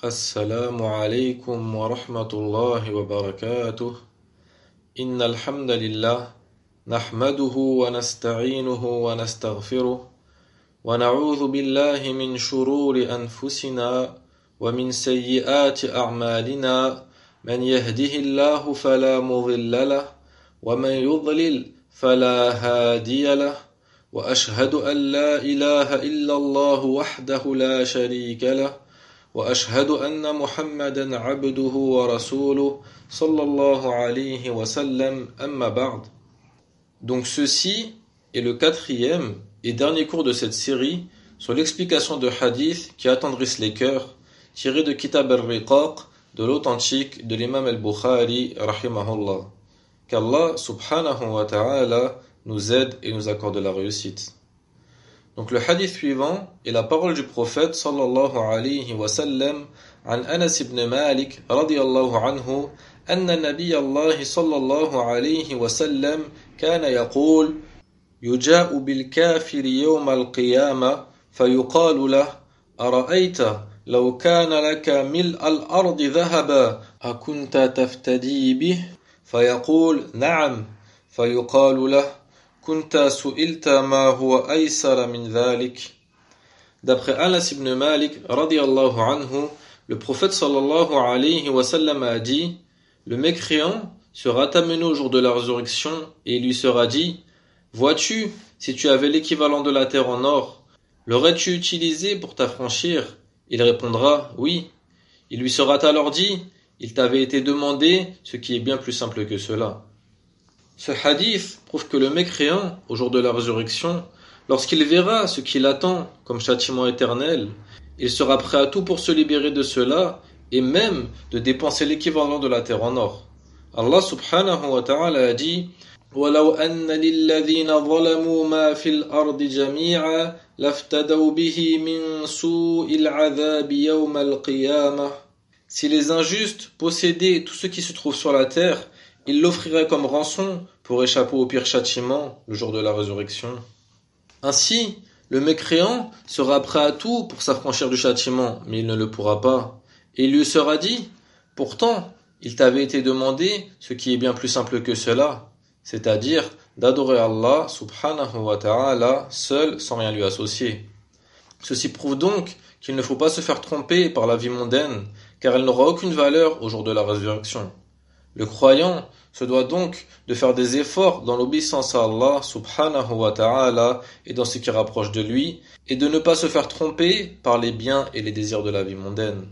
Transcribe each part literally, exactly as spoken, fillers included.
السلام عليكم ورحمة الله وبركاته إن الحمد لله نحمده ونستعينه ونستغفره ونعوذ بالله من شرور أنفسنا ومن سيئات أعمالنا من يهده الله فلا مضل له ومن يضلل فلا هادي له وأشهد أن لا إله إلا الله وحده لا شريك له وأشهد أن محمدا عبده ورسوله صلى الله عليه وسلم أما بعد. Donc ceci est le quatrième et dernier cours de cette série sur l'explication de hadiths qui attendrissent les cœurs, tiré de Kitab al-Riqaq, de l'authentique de l'imam al-Bukhari rahimahullah. Qu'Allah subhanahu wa ta'ala nous aide et nous accorde la réussite. Donc le hadith suivant est la parole du prophète sallallahu alayhi wa sallam عن أنس بن مالك رضي الله عنه أن نبي الله صلى الله عليه وسلم كان يقول يجاء بالكافر يوم القيامة فيقال له أرأيت لو كان لك ملء الأرض ذهبا أكنت تفتدي به فيقول نعم فيقال له كنت سئلت ما هو أيسر من ذلك. D'après Anas ibn Malik radiyallahu anhu, le prophète sallallahu alayhi wa sallam a dit: le mécréant sera amené au jour de la résurrection et il lui sera dit: vois-tu, si tu avais l'équivalent de la terre en or, l'aurais-tu utilisé pour t'affranchir? Il répondra: oui. Il lui sera alors dit: il t'avait été demandé ce qui est bien plus simple que cela. Ce hadith prouve que le mécréant, au jour de la résurrection, lorsqu'il verra ce qui l'attend comme châtiment éternel, il sera prêt à tout pour se libérer de cela et même de dépenser l'équivalent de la terre en or. Allah subhanahu wa ta'ala a dit: وَلَوْ أَنَّ لِلَّذِينَ ظَلَمُوا مَا فِي الْأَرْضِ جَمِيعًا لَافْتَدَوْا بِهِ مِنْ سُوءِ الْعَذَابِ يَوْمَ الْقِيَامَةِ. Si les injustes possédaient tout ce qui se trouve sur la terre, ils l'offriraient comme rançon pour échapper au pire châtiment le jour de la résurrection. Ainsi, le mécréant sera prêt à tout pour s'affranchir du châtiment, mais il ne le pourra pas. Et il lui sera dit: pourtant, il t'avait été demandé ce qui est bien plus simple que cela, c'est-à-dire d'adorer Allah subhanahu wa ta'ala seul sans rien lui associer. Ceci prouve donc qu'il ne faut pas se faire tromper par la vie mondaine, car elle n'aura aucune valeur au jour de la résurrection. Le croyant se doit donc de faire des efforts dans l'obéissance à Allah subhanahu wa ta'ala et dans ce qui rapproche de lui, et de ne pas se faire tromper par les biens et les désirs de la vie mondaine.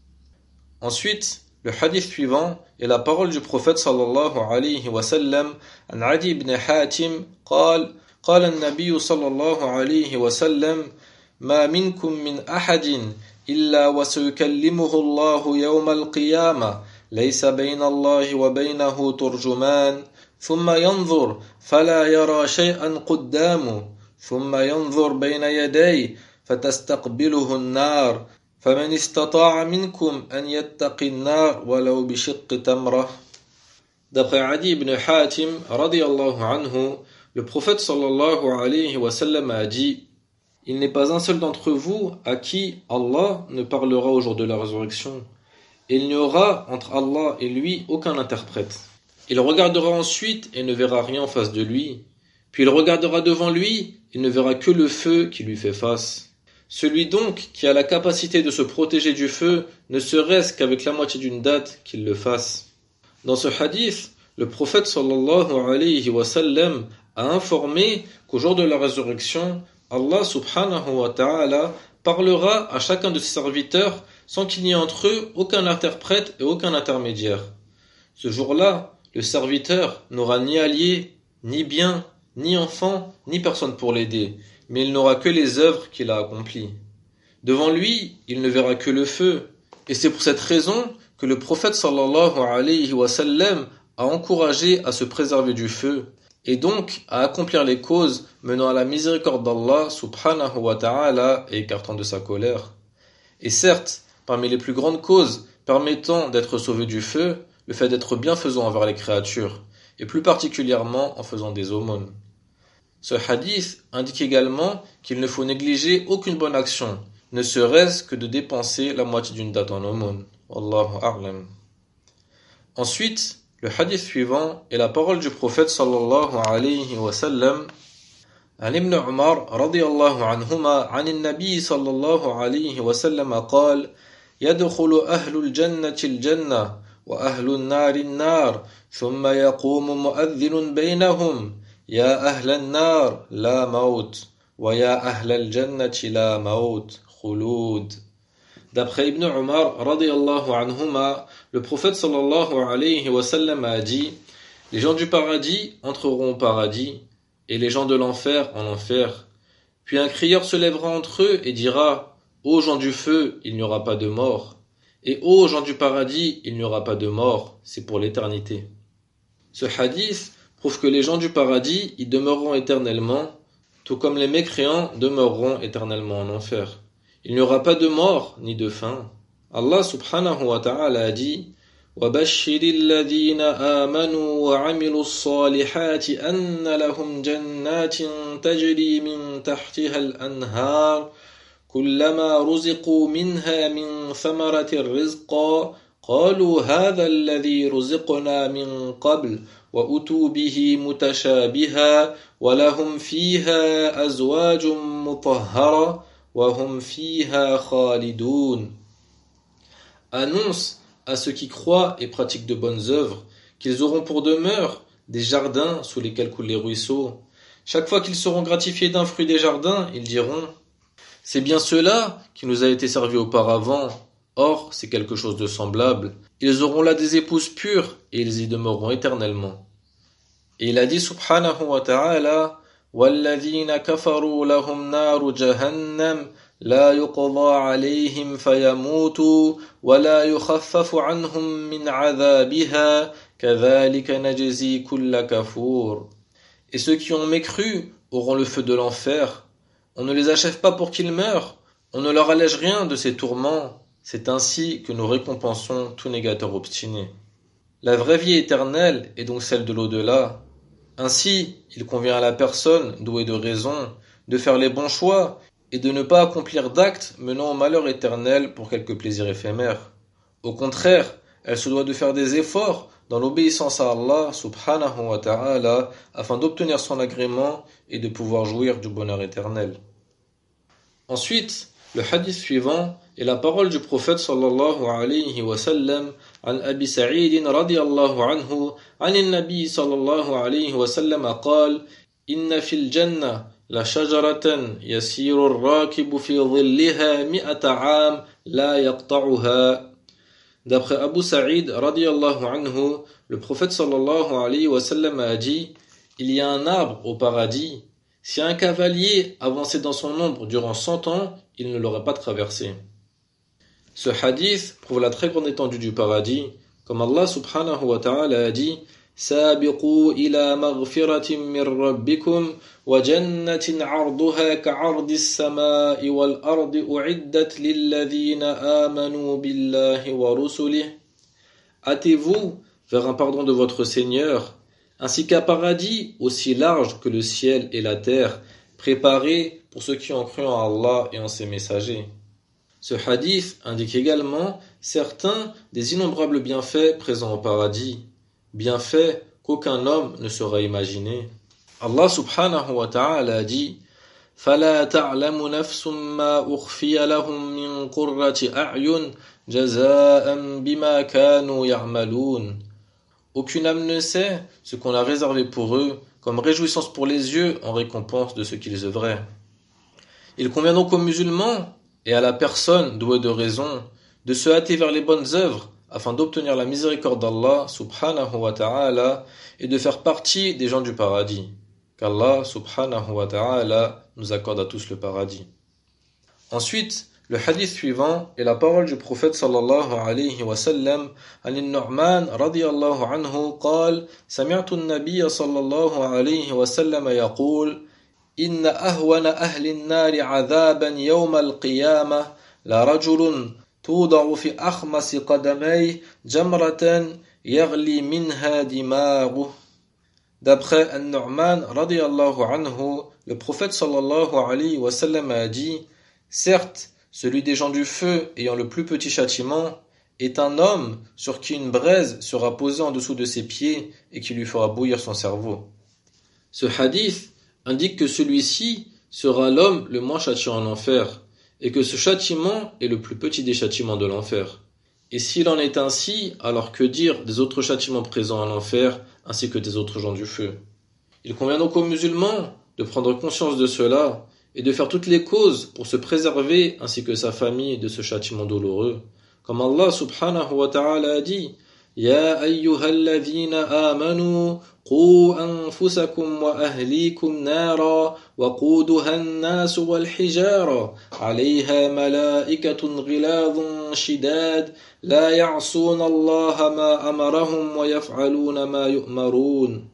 Ensuite, le hadith suivant est la parole du prophète sallallahu alayhi wa sallam an Adi ibn Hatim قال قال النبي صلى الله عليه وسلم ما منكم من أحد إلا وسيكلمه الله يوم القيامة ليس بين الله وبينه ترجمان ثم ينظر فلا يرى شيئا قدامه ثم ينظر بين يديه فتستقبله النار فمن استطاع منكم أن يتقي النار ولو بشق تمرة. D'après Adi ibn Hatim radiyallahu anhu, le prophète sallallahu alayhi wa sallam a dit: il n'est pas un seul d'entre vous à qui Allah ne parlera au jour de la résurrection. Et il n'y aura entre Allah et lui aucun interprète. Il regardera ensuite et ne verra rien en face de lui. Puis il regardera devant lui, il ne verra que le feu qui lui fait face. Celui donc qui a la capacité de se protéger du feu, ne serait-ce qu'avec la moitié d'une date, qu'il le fasse. Dans ce hadith, le prophète sallallahu alayhi wa sallam a informé qu'au jour de la résurrection, Allah subhanahu wa ta'ala parlera à chacun de ses serviteurs sans qu'il n'y ait entre eux aucun interprète et aucun intermédiaire. Ce jour-là, le serviteur n'aura ni allié, ni bien, ni enfant, ni personne pour l'aider, mais il n'aura que les œuvres qu'il a accomplies. Devant lui, il ne verra que le feu, et c'est pour cette raison que le prophète sallallahu alayhi wa sallam a encouragé à se préserver du feu, et donc à accomplir les causes menant à la miséricorde d'Allah subhanahu wa ta'ala et écartant de sa colère. Et certes, parmi les plus grandes causes permettant d'être sauvé du feu, le fait d'être bienfaisant envers les créatures, et plus particulièrement en faisant des aumônes. Ce hadith indique également qu'il ne faut négliger aucune bonne action, ne serait-ce que de dépenser la moitié d'une date en aumône. Wallahu a'lam. Ensuite, le hadith suivant est la parole du prophète sallallahu alayhi wa sallam. عن ابن عمر رضي الله عنهما عن النبي صلى الله عليه وسلم قال يدخل أهل الجنة الجنة وأهل النار النار ثم يقوم مؤذن بينهم يا أهل النار لا موت ويا أهل الجنة لا موت خلود. D'après Ibn Umar radiyallahu anhuma, le prophète sallallahu alayhi wa sallam a dit: les gens du paradis entreront au paradis et les gens de l'enfer en enfer. Puis un crieur se lèvera entre eux et dira: ô gens du feu, il n'y aura pas de mort, et ô gens du paradis, il n'y aura pas de mort, c'est pour l'éternité. Ce hadith prouve que les gens du paradis y demeureront éternellement, tout comme les mécréants demeureront éternellement en enfer. Il n'y aura pas de mort ni de faim. Allah subhanahu wa ta'ala a dit: وَبَشِّرِ الَّذِينَ آمَنُوا وَعَمِلُوا الصَّالِحَاتِ أَنَّ لَهُمْ جَنَّاتٍ تَجْرِي مِنْ تَحْتِهَا الْأَنْهَارُ كُلَّمَا رُزِقُوا مِنْهَا مِنْ ثَمَرَةٍ رِزْقًا قَالُوا هَذَا الَّذِي رُزِقْنَا مِنْ قَبْلُ وَأُتُوا بِهِ مُتَشَابِهًا وَلَهُمْ فِيهَا أَزْوَاجٌ مُطَهَّرَةٌ وَهُمْ فِيهَا خَالِدُونَ. Annonce à ceux qui croient et pratiquent de bonnes œuvres qu'ils auront pour demeure des jardins sous lesquels coulent les ruisseaux. Chaque fois qu'ils seront gratifiés d'un fruit des jardins, ils diront: c'est bien cela qui nous a été servi auparavant. Or, c'est quelque chose de semblable. Ils auront là des épouses pures et ils y demeureront éternellement. Et il a dit subhanahu wa ta'ala: وَالَّذِينَ كَفَرُوا لَهُمْ نَارُ جَهَنَّمَ لا يقضى عليهم فيموتوا ولا يخفف عنهم من عذابها كذلك نجزي كل كفور. Et ceux qui ont mécru auront le feu de l'enfer. On ne les achève pas pour qu'ils meurent. On ne leur allège rien de ces tourments. C'est ainsi que nous récompensons tout négateur obstiné. La vraie vie éternelle est donc celle de l'au-delà. Ainsi, il convient à la personne douée de raison de faire les bons choix et de ne pas accomplir d'actes menant au malheur éternel pour quelques plaisirs éphémères. Au contraire, elle se doit de faire des efforts dans l'obéissance à Allah subhanahu wa ta'ala afin d'obtenir son agrément et de pouvoir jouir du bonheur éternel. Ensuite, le hadith suivant est la parole du prophète sallallahu alayhi wa sallam عن أبي سعيد رضي الله عنه عن النبي صلى الله عليه وسلم قال إن في الجنة لشجرة يسير الراكب في ظلها مئة عام لا يقطعها. D'après Abu Sa'id radiyallahu anhu, le prophète sallallahu alayhi wa sallam a dit: il y a un arbre au paradis. Si un cavalier avançait dans son ombre durant cent ans, il ne l'aurait pas traversé. Ce hadith prouve la très grande étendue du paradis, comme Allah subhanahu wa ta'ala a dit: سابقوا إلى مغفرة من ربكم وجنة عرضها كعرض السماء والأرض أعدت للذين آمنوا بالله ورسله. Hâtez-vous vers un pardon de votre Seigneur, ainsi qu'un paradis aussi large que le ciel et la terre, préparé pour ceux qui ont cru en Allah et en ses messagers. Ce hadith indique également certains des innombrables bienfaits présents au paradis, bienfaits qu'aucun homme ne saura imaginer. Allah subhanahu wa ta'ala a dit: فَلَا تَعْلَمُ نَفْسٌ مَا أُخْفِيَ لَهُم مِّن قُرَّةِ أَعْيُنٍ جَزَاءً بِمَا كَانُوا يَعْمَلُونَ. Aucune âme ne sait ce qu'on a réservé pour eux comme réjouissance pour les yeux en récompense de ce qu'ils œuvraient. Il convient donc aux musulmans et à la personne douée de raison de se hâter vers les bonnes œuvres afin d'obtenir la miséricorde d'Allah subhanahu wa ta'ala et de faire partie des gens du paradis. Qu'Allah subhanahu wa ta'ala nous accorde à tous le paradis. Ensuite, le hadith suivant est la parole du prophète sallallahu alayhi wa sallam عن النعمان رضي الله عنه قال سمعت النبي صلى الله عليه وسلم يقول إن أهون أهل النار عذابا يوم القيامة لرجل توضع في أخمص قدميه جمرة يغلي منها دماغه. D'après An-Nu'man radiyallahu anhu, le prophète sallallahu alayhi wa sallam a dit: certes, celui des gens du feu ayant le plus petit châtiment est un homme sur qui une braise sera posée en dessous de ses pieds et qui lui fera bouillir son cerveau. Ce hadith indique que celui-ci sera l'homme le moins châtié en enfer et que ce châtiment est le plus petit des châtiments de l'enfer. Et s'il en est ainsi, alors que dire des autres châtiments présents en enfer ainsi que des autres gens du feu? Il convient donc aux musulmans de prendre conscience de cela et de faire toutes les causes pour se préserver ainsi que sa famille de ce châtiment douloureux. Comme Allah subhanahu wa ta'ala a dit: Ya ayyuhalladhina amanu qu anfusakum wa ahlikum nara wa quduha an-nas wal hijara 'alayha malaikatun ghiladun shidad la ya'suna Allah ma amarahum wa yaf'aluna ma yu'marun.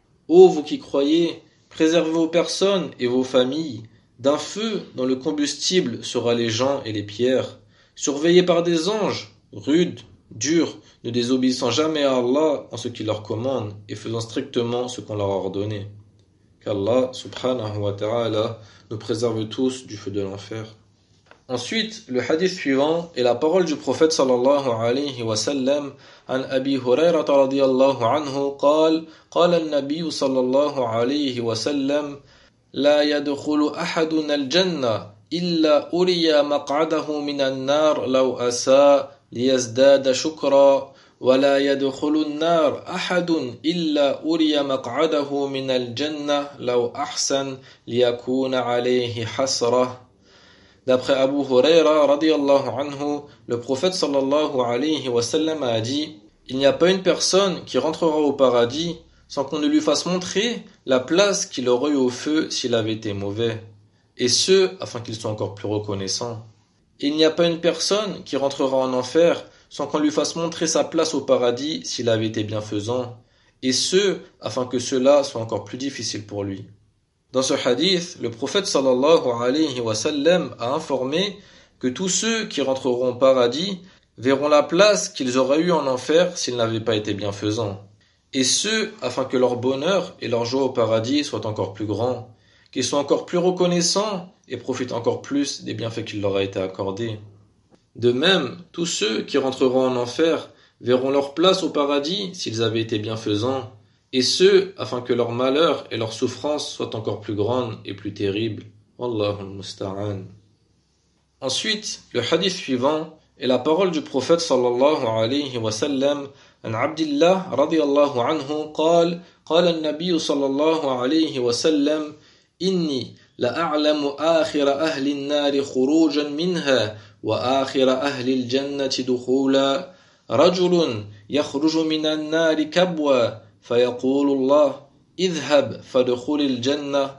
Ô vous qui croyez, préservez vos personnes et vos familles d'un feu dont le combustible sera les gens et les pierres, surveillés par des anges, rudes, durs, ne désobéissant jamais à Allah en ce qu'il leur commande et faisant strictement ce qu'on leur a ordonné. Qu'Allah subhanahu wa ta'ala nous préserve tous du feu de l'enfer. Ensuite, le hadith suivant est la parole du prophète sallallahu alayhi wa sallam an Abi Hurayrata radiyallahu anhu قال قال النبي صلى الله عليه وسلم لا يدخل أحدنا الجنة إلا أري مقعده من النار لو أساء ليزداد شكرا ولا يدخل النار أحد إلا أري مقعده من الجنة لو أحسن ليكون عليه حسرة. D'après Abu Huraira radiyallahu anhu, le prophète sallallahu alayhi wa sallam a dit: il n'y a pas une personne qui rentrera au paradis sans qu'on ne lui fasse montrer la place qu'il aurait eu au feu s'il avait été mauvais, et ce, afin qu'il soit encore plus reconnaissant. Et il n'y a pas une personne qui rentrera en enfer sans qu'on lui fasse montrer sa place au paradis s'il avait été bienfaisant, et ce, afin que cela soit encore plus difficile pour lui. Dans ce hadith, le prophète sallallahu alayhi wa sallam a informé que tous ceux qui rentreront au paradis verront la place qu'ils auraient eue en enfer s'ils n'avaient pas été bienfaisants. Et ce, afin que leur bonheur et leur joie au paradis soient encore plus grands, qu'ils soient encore plus reconnaissants et profitent encore plus des bienfaits qui leur a été accordés. De même, tous ceux qui rentreront en enfer verront leur place au paradis s'ils avaient été bienfaisants, et ce, afin que leur malheur et leur souffrance soient encore plus grandes et plus terribles. Wallahu musta'an. Ensuite, le hadith suivant est la parole du prophète sallallahu alayhi wa sallam an Abdillah radiyallahu anhu قال قال النبي صلى الله عليه وسلم إني لأعلم آخر أهل النار خروجا منها وآخر أهل الجنة دخولا رجل يخرج من النار كبوا فيقول الله اذهب فادخل الجنة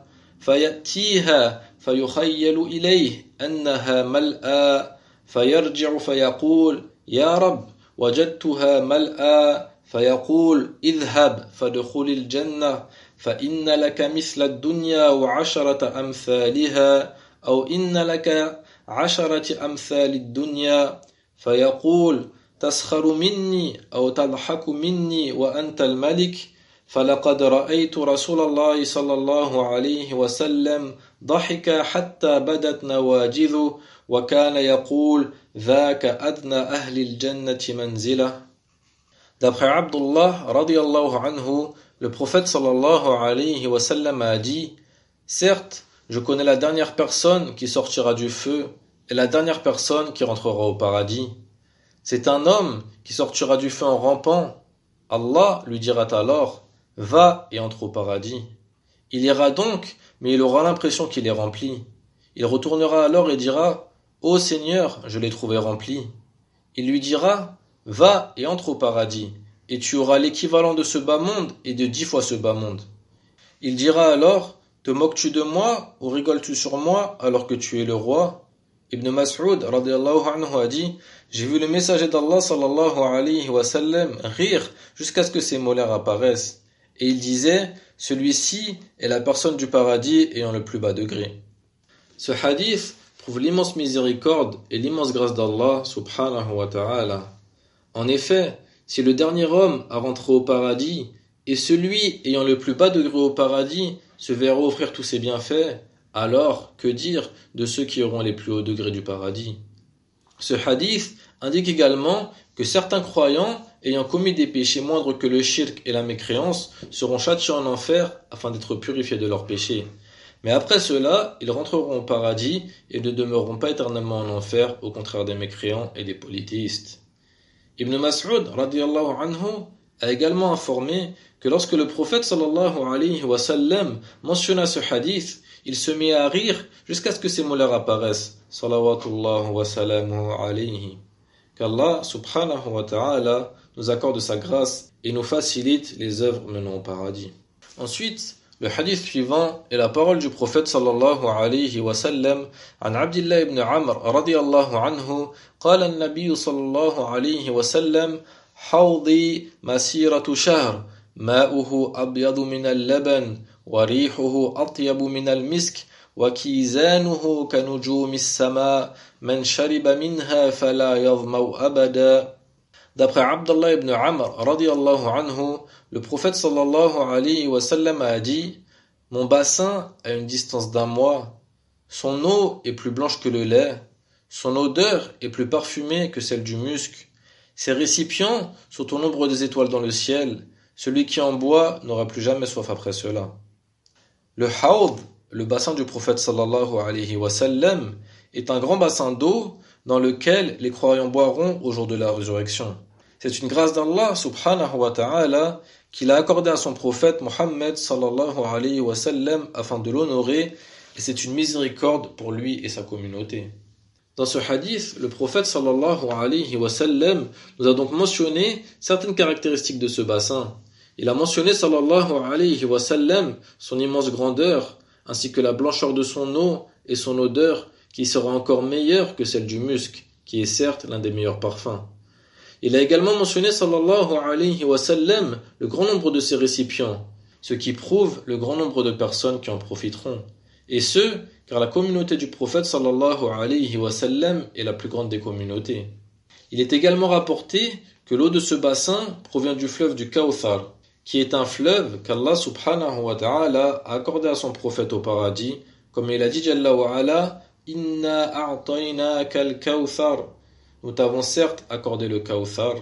فيأتيها فيخيل إليه أنها ملأى فيرجع فيقول يا رب وجدتها ملأى فيقول اذهب فادخل الجنة فإن لك مثل الدنيا وعشرة أمثالها أو إن لك عشرة أمثال الدنيا فيقول تسخر مني أو تضحك مني وأنت الملك فلقد رأيت رسول الله صلى الله عليه وسلم ضحك حتى بدت نواجذه وكان يقول ذاك أدنى أهل الجنة منزلة. D'après Abdullah radiyallahu anhu, le prophète sallallahu alayhi wa sallam a dit: certes, je connais la dernière personne qui sortira du feu et la dernière personne qui rentrera au paradis. C'est un homme qui sortira du feu en rampant. Allah lui dira alors: va et entre au paradis. Il ira donc, mais il aura l'impression qu'il est rempli. Il retournera alors et dira: ô Seigneur, je l'ai trouvé rempli. Il lui dira: va et entre au paradis, et tu auras l'équivalent de ce bas monde et de dix fois ce bas monde. Il dira alors: te moques-tu de moi ou rigoles-tu sur moi alors que tu es le roi? Ibn Mas'ud radiyallahu anhu a dit: j'ai vu le messager d'Allah sallallahu alayhi wa sallam rire jusqu'à ce que ses molaires apparaissent. Et il disait: celui-ci est la personne du paradis ayant le plus bas degré. Ce hadith prouve l'immense miséricorde et l'immense grâce d'Allah subhanahu wa ta'ala. En effet, si le dernier homme à rentrer au paradis et celui ayant le plus bas degré au paradis se verra offrir tous ses bienfaits, Alors, que dire de ceux qui auront les plus hauts degrés du paradis? Ce hadith indique également que certains croyants ayant commis des péchés moindres que le shirk et la mécréance seront châtiés en enfer afin d'être purifiés de leurs péchés. Mais après cela, ils rentreront au paradis et ne demeureront pas éternellement en enfer, au contraire des mécréants et des polythéistes. Ibn Mas'ud radiyallahu anhu a également informé que lorsque le prophète sallallahu alayhi wa sallam mentionna ce hadith, il se mit à rire jusqu'à ce que ses molaires apparaissent. Salawatullahu wa salamuhu alayhi. Qu'Allah subhanahu wa ta'ala nous accorde sa grâce et nous facilite les œuvres menant au paradis. Ensuite, le hadith suivant est la parole du prophète sallallahu alayhi wa sallam an Abdullah ibn Amr radiyallahu anhu qala an-nabiy sallallahu alayhi wa sallam hawdi masiratu shahr ma'uhu abyadu min al-laban wa rihuhu atyabu min al-misk wa kizanuhu kanujumi as-sama man shariba minha fala yadhma'u abada. D'après Abdullah ibn Amr radiyallahu anhu, le prophète sallallahu alayhi wa sallam a dit: mon bassin a une distance d'un mois, son eau est plus blanche que le lait, son odeur est plus parfumée que celle du musc, ses récipients sont au nombre des étoiles dans le ciel, celui qui en boit n'aura plus jamais soif après cela. Le hawd, le bassin du prophète sallallahu alayhi wa sallam, est un grand bassin d'eau dans lequel les croyants boiront au jour de la résurrection. C'est une grâce d'Allah subhanahu wa ta'ala qu'il a accordée à son prophète Mohammed sallallahu alayhi wa sallam afin de l'honorer, et c'est une miséricorde pour lui et sa communauté. Dans ce hadith, le prophète sallallahu alayhi wa sallam nous a donc mentionné certaines caractéristiques de ce bassin. Il a mentionné sallallahu alayhi wa sallam son immense grandeur, ainsi que la blancheur de son eau et son odeur qui sera encore meilleure que celle du musc, qui est certes l'un des meilleurs parfums. Il a également mentionné sallallahu alayhi wa sallam le grand nombre de ses récipients, ce qui prouve le grand nombre de personnes qui en profiteront. Et ce, car la communauté du prophète sallallahu alayhi wa sallam est la plus grande des communautés. Il est également rapporté que l'eau de ce bassin provient du fleuve du Kawthar, qui est un fleuve qu'Allah subhanahu wa ta'ala a accordé à son prophète au paradis, comme il a dit Jalla wa ala, Inna a'tainaka al-Kawthar. Nous t'avons certes accordé le Kawthar.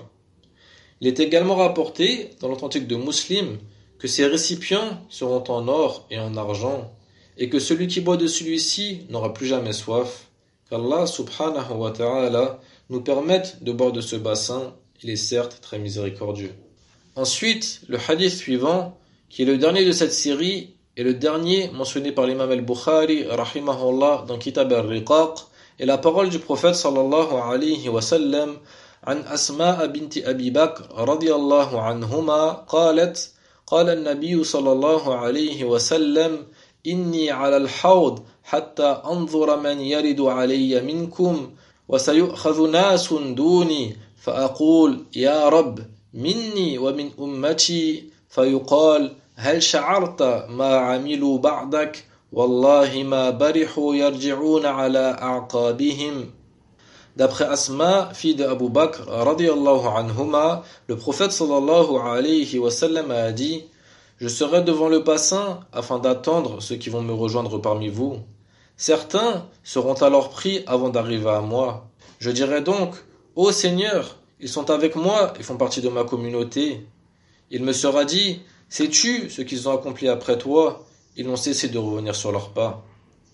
Il est également rapporté dans l'authentique de Muslim que ces récipients seront en or et en argent, et que celui qui boit de celui-ci n'aura plus jamais soif. Qu'Allah subhanahu wa ta'ala nous permette de boire de ce bassin, il est certes très miséricordieux. Ensuite, le hadith suivant, qui est le dernier de cette série, est le dernier mentionné par l'imam al-Bukhari rahimahullah dans Kitab al-Riqaq, et la parole du prophète sallallahu alayhi wa sallam عن أسماء بنت أبي بكر رضي الله عنهما قالت قال النبي صلى الله عليه وسلم إني على الحوض حتى أنظر من يرد علي منكم وسيؤخذ ناس دوني فأقول يا رب مني ومن أمتي فيقال هل شعرت ما عملوا بعدك والله ما برحوا يرجعون على أعقابهم. D'après Asma, fille d'Abu Bakr, radiyallahu anhuma, le prophète sallallahu alayhi wa sallam a dit: je serai devant le bassin afin d'attendre ceux qui vont me rejoindre parmi vous. Certains seront alors pris avant d'arriver à moi. Je dirai donc: ô Seigneur, ils sont avec moi et font partie de ma communauté. Il me sera dit: sais-tu ce qu'ils ont accompli après toi? Ils n'ont cessé de revenir sur leurs pas.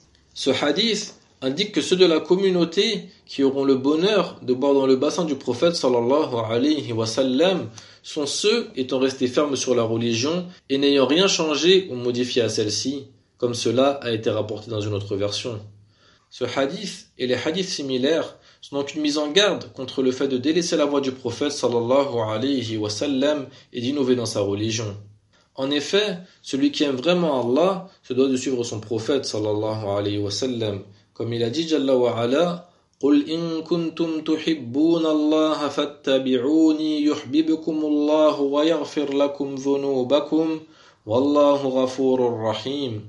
Ce hadith indique que ceux de la communauté qui auront le bonheur de boire dans le bassin du prophète sallallahu alayhi wa sallam sont ceux étant restés fermes sur la religion et n'ayant rien changé ou modifié à celle-ci, comme cela a été rapporté dans une autre version. Ce hadith et les hadiths similaires sont donc une mise en garde contre le fait de délaisser la voie du prophète sallallahu alayhi wa sallam et d'innover dans sa religion. En effet, celui qui aime vraiment Allah se doit de suivre son prophète sallallahu alayhi wa sallam. Comme il a dit Jalla wa ala, قُلْ إِن كُنْتُمْ تُحِبُّونَ اللَّهَ فَاتَّبِعُونِي يُحْبِبْكُمُ اللَّهُ وَيَغْفِرْ لَكُمْ ذُنُوبَكُمْ وَاللَّهُ غَفُورٌ رَحِيمٌ.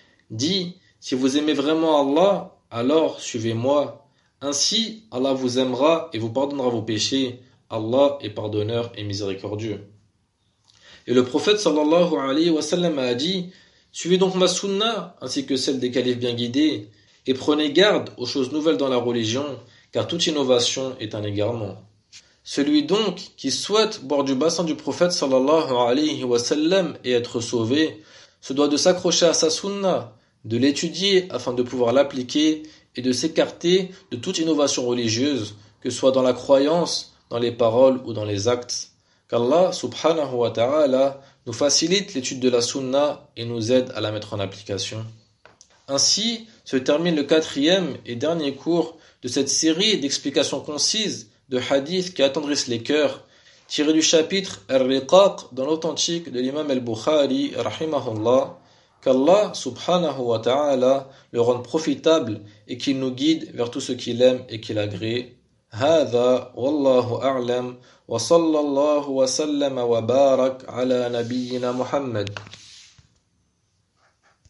Dis, si vous aimez vraiment Allah, alors suivez-moi. Ainsi, Allah vous aimera et vous pardonnera vos péchés. Allah est pardonneur et miséricordieux. Et le prophète sallallahu alayhi wa sallam a dit: Suivez donc ma sunna, ainsi que celle des califes bien guidés, et prenez garde aux choses nouvelles dans la religion, car toute innovation est un égarement. Celui donc qui souhaite boire du bassin du prophète sallallahu alayhi wa sallam et être sauvé, se doit de s'accrocher à sa sunna, de l'étudier afin de pouvoir l'appliquer et de s'écarter de toute innovation religieuse, que ce soit dans la croyance, dans les paroles ou dans les actes. Qu'Allah subhanahu wa ta'ala nous facilite l'étude de la sunna et nous aide à la mettre en application. Ainsi se termine le quatrième et dernier cours de cette série d'explications concises de hadiths qui attendrissent les cœurs, tiré du chapitre Ar-Riqaq dans l'authentique de l'imam al-Bukhari, rahimahullah. Qu'Allah subhanahu wa ta'ala le rende profitable et qu'il nous guide vers tout ce qu'il aime et qu'il agrée. هذا والله أعلم وصلى الله وسلم وبارك على نبينا محمد.